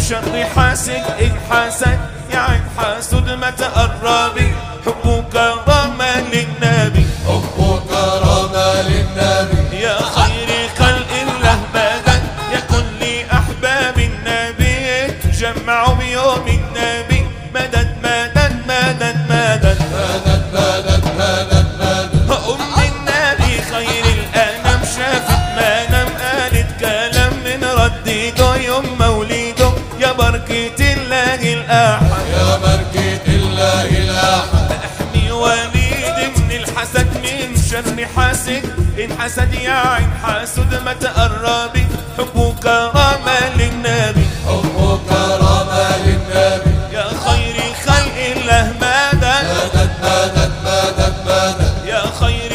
شر حاسد إذ حسد يا عين حاسد ما تقربي. حب كرامة للنبي، حب كرامة للنبي، يا خير خلق الله بدن، يا كل أحباب النبي تجمعوا بيوم النبي. مدد مدد مدد مدد مدد مدد مدد مدد. أم النبي خير الأنام شافت ما نام، قالت كلام من رديده يوم مولده. يا بركة الله الأحد، يا بركة الله الأحد، احمي وليد من الحسد من شر حاسد إن حسد يا عين حاسد ما تقربي. حب كرامة للنبي، حب كرامة للنبي، يا خير خلق الله مدد مدد مدد مدد مدد. يا خير